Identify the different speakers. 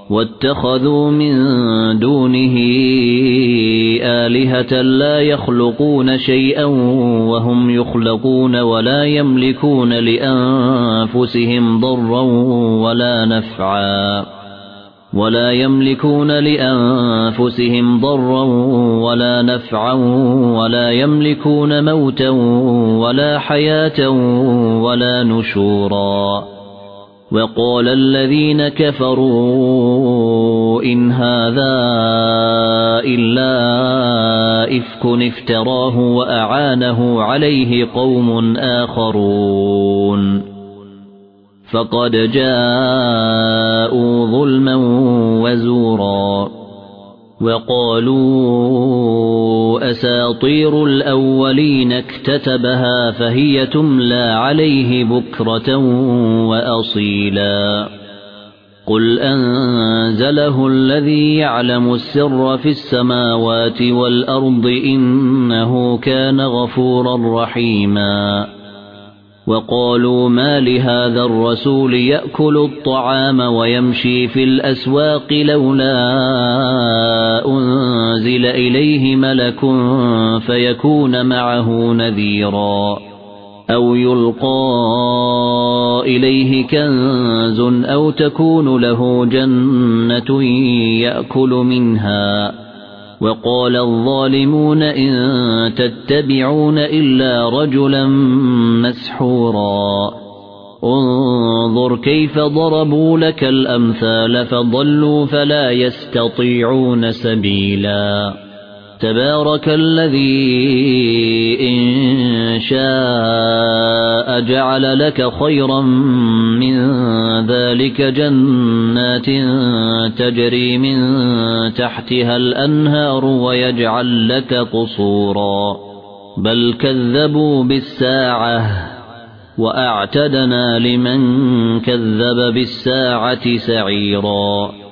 Speaker 1: واتخذوا من دونه آلهة لا يخلقون شيئا وهم يخلقون ولا يملكون لأنفسهم ضرا ولا نفعا ولا يملكون موتا ولا حياة ولا نشورا. وقال الذين كفروا إن هذا إلا إفك افتراه وأعانه عليه قوم آخرون فقد جاءوا ظلما وزورا. وقالوا أساطير الأولين اكتتبها فهي تملى عليه بكرة وأصيلا. قل أنزله الذي يعلم السر في السماوات والأرض إنه كان غفورا رحيما. وقالوا ما لهذا الرسول يأكل الطعام ويمشي في الأسواق لولا أنزل إليه ملك فيكون معه نذيرا أو يلقى إليه كنز أو تكون له جنة يأكل منها. وقال الظالمون إن تتبعون إلا رجلا مسحورا. انظر كيف ضربوا لك الأمثال فضلوا فلا يستطيعون سبيلا. تبارك الذي إن شاء جعل لك خيرا من ذلك جنات تجري من تحتها الأنهار ويجعل لك قصورا بل كذبوا بالساعة وأعتدنا لمن كذب بالساعة سعيرا.